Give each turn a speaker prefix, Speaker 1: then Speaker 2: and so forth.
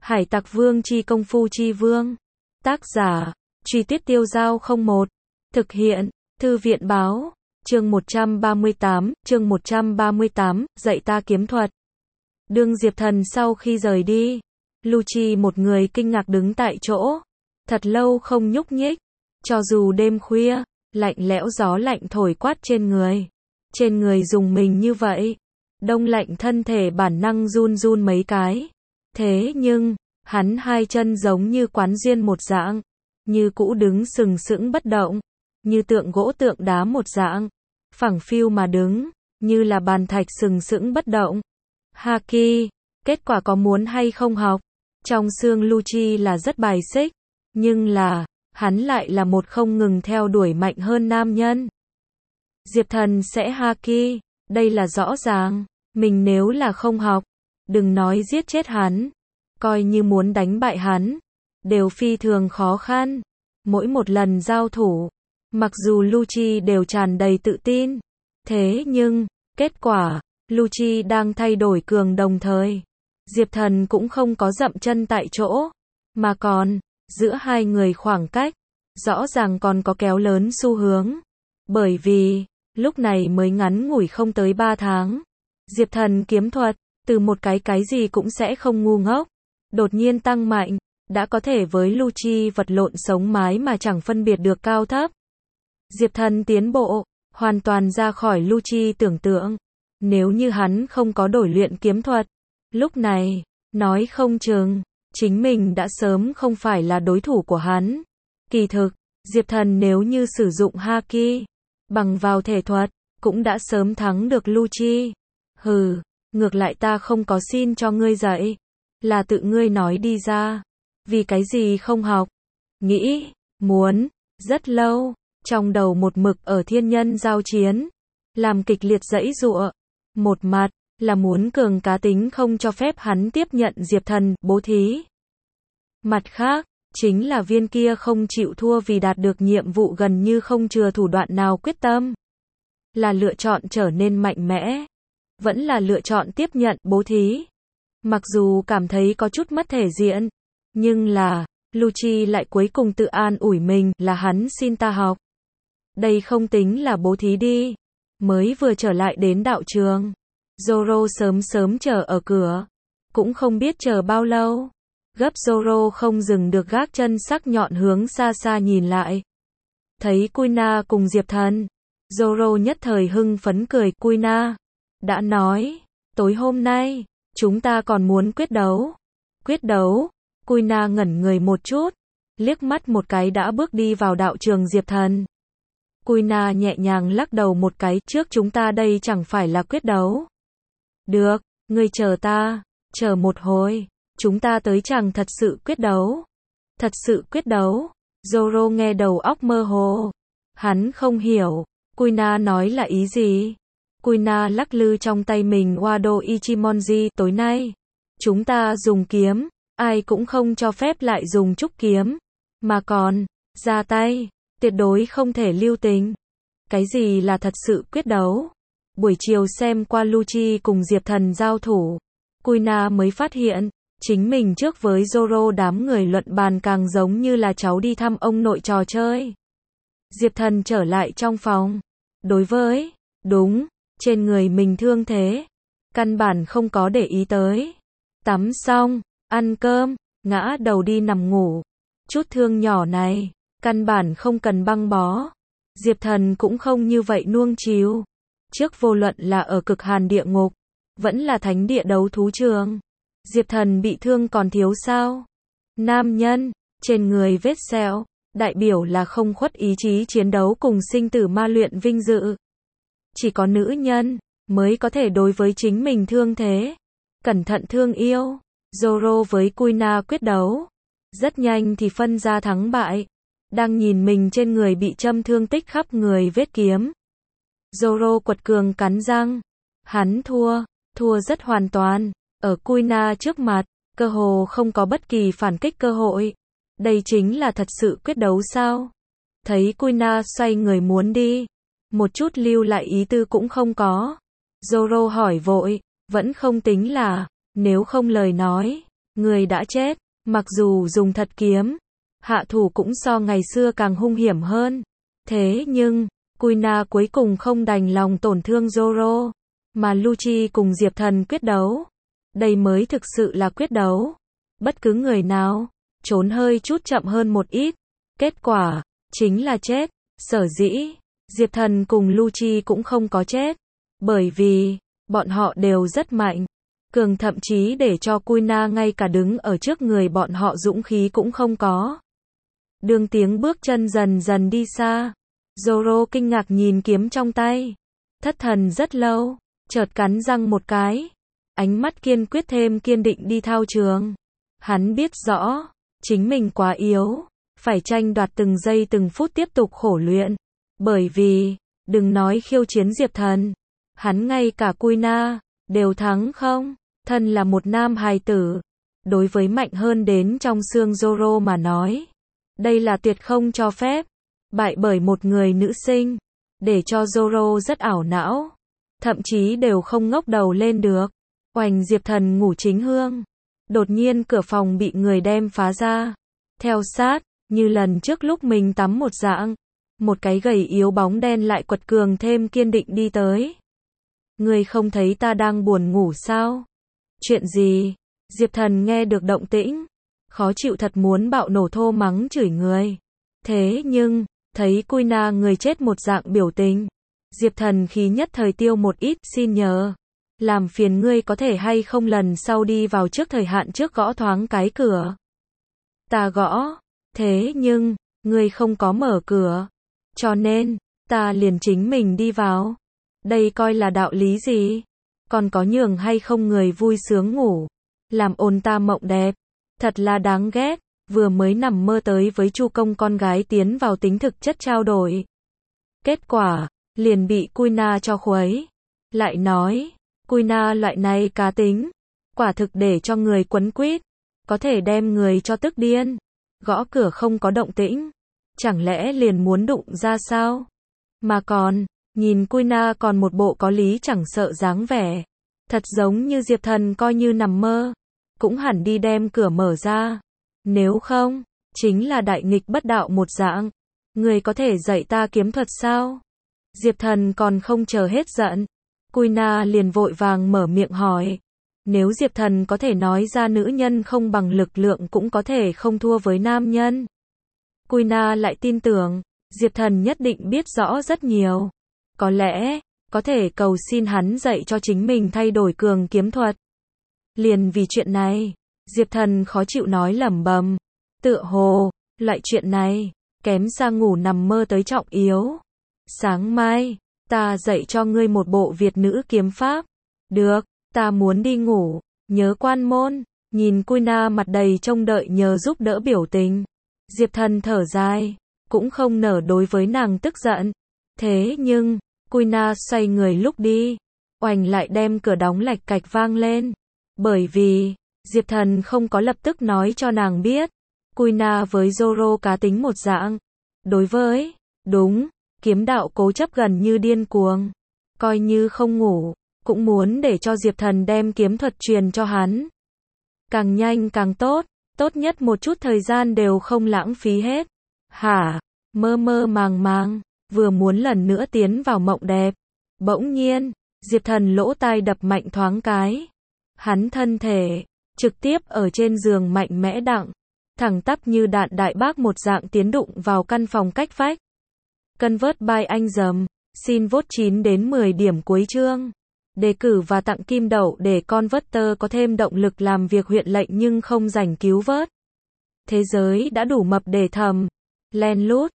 Speaker 1: Hải Tặc Vương chi công phu chi vương. Tác giả, Truy Tuyết Tiêu Giao 01. Thực hiện, Thư viện báo. Chương 138, dạy ta kiếm thuật. Đương Diệp Thần sau khi rời đi, Lucci một người kinh ngạc đứng tại chỗ, thật lâu không nhúc nhích, cho dù đêm khuya, lạnh lẽo gió lạnh thổi quát trên người dùng mình như vậy, đông lạnh thân thể bản năng run run mấy cái. Thế nhưng, hắn hai chân giống như quán duyên một dạng, như cũ đứng sừng sững bất động, như tượng gỗ tượng đá một dạng, phẳng phiu mà đứng, như là bàn thạch sừng sững bất động. Haki, kết quả có muốn hay không học? Trong xương Lucci là rất bài xích, nhưng là, hắn lại là một không ngừng theo đuổi mạnh hơn nam nhân. Diệp Thần sẽ Haki, đây là rõ ràng, mình nếu là không học, đừng nói giết chết hắn, coi như muốn đánh bại hắn, đều phi thường khó khăn. Mỗi một lần giao thủ, mặc dù Lucci đều tràn đầy tự tin, thế nhưng, kết quả, Lucci đang thay đổi cường đồng thời, Diệp Thần cũng không có dậm chân tại chỗ, mà còn, giữa hai người khoảng cách, rõ ràng còn có kéo lớn xu hướng. Bởi vì, lúc này mới ngắn ngủi không tới 3 tháng, Diệp Thần kiếm thuật, từ một cái gì cũng sẽ không ngu ngốc, đột nhiên tăng mạnh, đã có thể với Lucci vật lộn sống mái mà chẳng phân biệt được cao thấp. Diệp Thần tiến bộ, hoàn toàn ra khỏi Lucci tưởng tượng. Nếu như hắn không có đổi luyện kiếm thuật, lúc này, nói không chừng, chính mình đã sớm không phải là đối thủ của hắn. Kỳ thực, Diệp Thần nếu như sử dụng Haki, bằng vào thể thuật, cũng đã sớm thắng được Lucci. Hừ, ngược lại ta không có xin cho ngươi dạy, là tự ngươi nói đi ra. Vì cái gì không học? Nghĩ, muốn, rất lâu, trong đầu một mực ở thiên nhân giao chiến, làm kịch liệt giãy giụa. Một mặt, là muốn cường cá tính không cho phép hắn tiếp nhận Diệp Thần, bố thí. Mặt khác, chính là viên kia không chịu thua vì đạt được nhiệm vụ gần như không chừa thủ đoạn nào quyết tâm. Là lựa chọn trở nên mạnh mẽ, vẫn là lựa chọn tiếp nhận bố thí. Mặc dù cảm thấy có chút mất thể diện, nhưng là, Lucci lại cuối cùng tự an ủi mình là hắn xin ta học. Đây không tính là bố thí đi. Mới vừa trở lại đến đạo trường, Zoro sớm chờ ở cửa, cũng không biết chờ bao lâu. Gấp Zoro không dừng được gác chân sắc nhọn hướng xa xa nhìn lại. Thấy Kuina cùng Diệp Thần, Zoro nhất thời hưng phấn cười. Kuina, đã nói, tối hôm nay, chúng ta còn muốn quyết đấu. Quyết đấu? Kuina ngẩn người một chút, liếc mắt một cái đã bước đi vào đạo trường Diệp Thần. Kuina nhẹ nhàng lắc đầu một cái, trước chúng ta đây chẳng phải là quyết đấu. Được, ngươi chờ ta, chờ một hồi, chúng ta tới chẳng thật sự quyết đấu. Thật sự quyết đấu? Zoro nghe đầu óc mơ hồ. Hắn không hiểu, Kuina nói là ý gì? Kuina lắc lư trong tay mình Wado Ichimonji, tối nay, chúng ta dùng kiếm, ai cũng không cho phép lại dùng trúc kiếm, mà còn, ra tay, tuyệt đối không thể lưu tình. Cái gì là thật sự quyết đấu? Buổi chiều xem qua Lucci cùng Diệp Thần giao thủ, Kuina mới phát hiện, chính mình trước với Zoro đám người luận bàn càng giống như là cháu đi thăm ông nội trò chơi. Diệp Thần trở lại trong phòng, đối với, đúng, trên người mình thương thế, căn bản không có để ý tới. Tắm xong, ăn cơm, ngã đầu đi nằm ngủ. Chút thương nhỏ này, căn bản không cần băng bó. Diệp Thần cũng không như vậy nuông chiều. Trước vô luận là ở cực hàn địa ngục, vẫn là thánh địa đấu thú trường, Diệp Thần bị thương còn thiếu sao? Nam nhân, trên người vết sẹo, đại biểu là không khuất ý chí chiến đấu cùng sinh tử ma luyện vinh dự. Chỉ có nữ nhân, mới có thể đối với chính mình thương thế, cẩn thận thương yêu. Zoro với Kuina quyết đấu, rất nhanh thì phân ra thắng bại. Đang nhìn mình trên người bị châm thương tích khắp người vết kiếm. Zoro quật cường cắn răng. Hắn thua rất hoàn toàn. Ở Kuina trước mặt, cơ hồ không có bất kỳ phản kích cơ hội. Đây chính là thật sự quyết đấu sao? Thấy Kuina xoay người muốn đi, một chút lưu lại ý tư cũng không có. Zoro hỏi vội, vẫn không tính là, nếu không lời nói, Người đã chết, mặc dù dùng thật kiếm, hạ thủ cũng so ngày xưa càng hung hiểm hơn. Thế nhưng, Kuina cuối cùng không đành lòng tổn thương Zoro, mà Lucci cùng Diệp Thần quyết đấu. Đây mới thực sự là quyết đấu. Bất cứ người nào trốn hơi chút chậm hơn một ít, kết quả chính là chết. Sở dĩ Diệp Thần cùng Lucci cũng không có chết, bởi vì bọn họ đều rất mạnh, cường, thậm chí để cho Kuina ngay cả đứng ở trước người bọn họ dũng khí cũng không có. Đường tiếng bước chân dần dần đi xa, Zoro kinh ngạc nhìn kiếm trong tay, thất thần rất lâu, chợt cắn răng một cái, ánh mắt kiên quyết thêm kiên định đi thao trường. Hắn biết rõ, chính mình quá yếu, phải tranh đoạt từng giây từng phút tiếp tục khổ luyện, bởi vì, đừng nói khiêu chiến Diệp Thần, hắn ngay cả Kuina đều thắng không. Thân là một nam hài tử, đối với mạnh hơn đến trong xương Zoro mà nói, đây là tuyệt không cho phép. Bại bởi một người nữ sinh, để cho Zoro rất ảo não, thậm chí đều không ngóc đầu lên được. Oành, Diệp Thần ngủ chính hương, đột nhiên cửa phòng bị người đem phá ra, theo sát, như lần trước lúc mình tắm một dạng, một cái gầy yếu bóng đen lại quật cường thêm kiên định đi tới. Ngươi không thấy ta đang buồn ngủ sao? Chuyện gì? Diệp Thần nghe được động tĩnh, khó chịu thật muốn bạo nổ thô mắng chửi người. Thế nhưng, thấy Kuina người chết một dạng biểu tình, Diệp Thần khí nhất thời tiêu một ít. Xin nhờ, làm phiền ngươi có thể hay không lần sau đi vào trước thời hạn trước gõ thoáng cái cửa. Ta gõ, thế nhưng, ngươi không có mở cửa, cho nên, ta liền chính mình đi vào. Đây coi là đạo lý gì? Còn có nhường hay không người vui sướng ngủ, làm ồn ta mộng đẹp, thật là đáng ghét. Vừa mới nằm mơ tới với Chu Công con gái tiến vào tính thực chất trao đổi, kết quả liền bị Kuina cho khuấy. Lại nói, Kuina loại này cá tính, quả thực để cho người quấn quýt, có thể đem người cho tức điên. Gõ cửa không có động tĩnh, chẳng lẽ liền muốn đụng ra sao? Mà còn, nhìn Kuina còn một bộ có lý chẳng sợ dáng vẻ, thật giống như Diệp Thần coi như nằm mơ, cũng hẳn đi đem cửa mở ra. Nếu không, chính là đại nghịch bất đạo một dạng. Người có thể dạy ta kiếm thuật sao? Diệp Thần còn không chờ hết giận, Kuina liền vội vàng mở miệng hỏi. Nếu Diệp Thần có thể nói ra nữ nhân không bằng lực lượng cũng có thể không thua với nam nhân, Kuina lại tin tưởng, Diệp Thần nhất định biết rõ rất nhiều. Có lẽ, có thể cầu xin hắn dạy cho chính mình thay đổi cường kiếm thuật. Liền vì chuyện này, Diệp Thần khó chịu nói lẩm bẩm, tựa hồ, loại chuyện này, kém xa ngủ nằm mơ tới trọng yếu. Sáng mai, ta dạy cho ngươi một bộ Việt nữ kiếm pháp. Được, ta muốn đi ngủ, nhớ quan môn. Nhìn Kuina mặt đầy trông đợi nhờ giúp đỡ biểu tình, Diệp Thần thở dài, cũng không nở đối với nàng tức giận. Thế nhưng, Kuina xoay người lúc đi, oành lại đem cửa đóng lạch cạch vang lên. Bởi vì, Diệp Thần không có lập tức nói cho nàng biết, Kuina với Zoro cá tính một dạng. Đối với, đúng, kiếm đạo cố chấp gần như điên cuồng. Coi như không ngủ, cũng muốn để cho Diệp Thần đem kiếm thuật truyền cho hắn. Càng nhanh càng tốt, tốt nhất một chút thời gian đều không lãng phí hết. Hả? Mơ mơ màng màng, vừa muốn lần nữa tiến vào mộng đẹp. Bỗng nhiên, Diệp Thần lỗ tai đập mạnh thoáng cái. Hắn thân thể trực tiếp ở trên giường mạnh mẽ đặng, thẳng tắp như đạn đại bác một dạng tiến đụng vào căn phòng cách vách. Convert by anh dầm, xin vote 9 đến 10 điểm cuối chương. Đề cử và tặng kim đậu để Converter có thêm động lực làm việc huyện lệnh nhưng không rảnh cứu vớt. Thế giới đã đủ mập để thầm, len lút,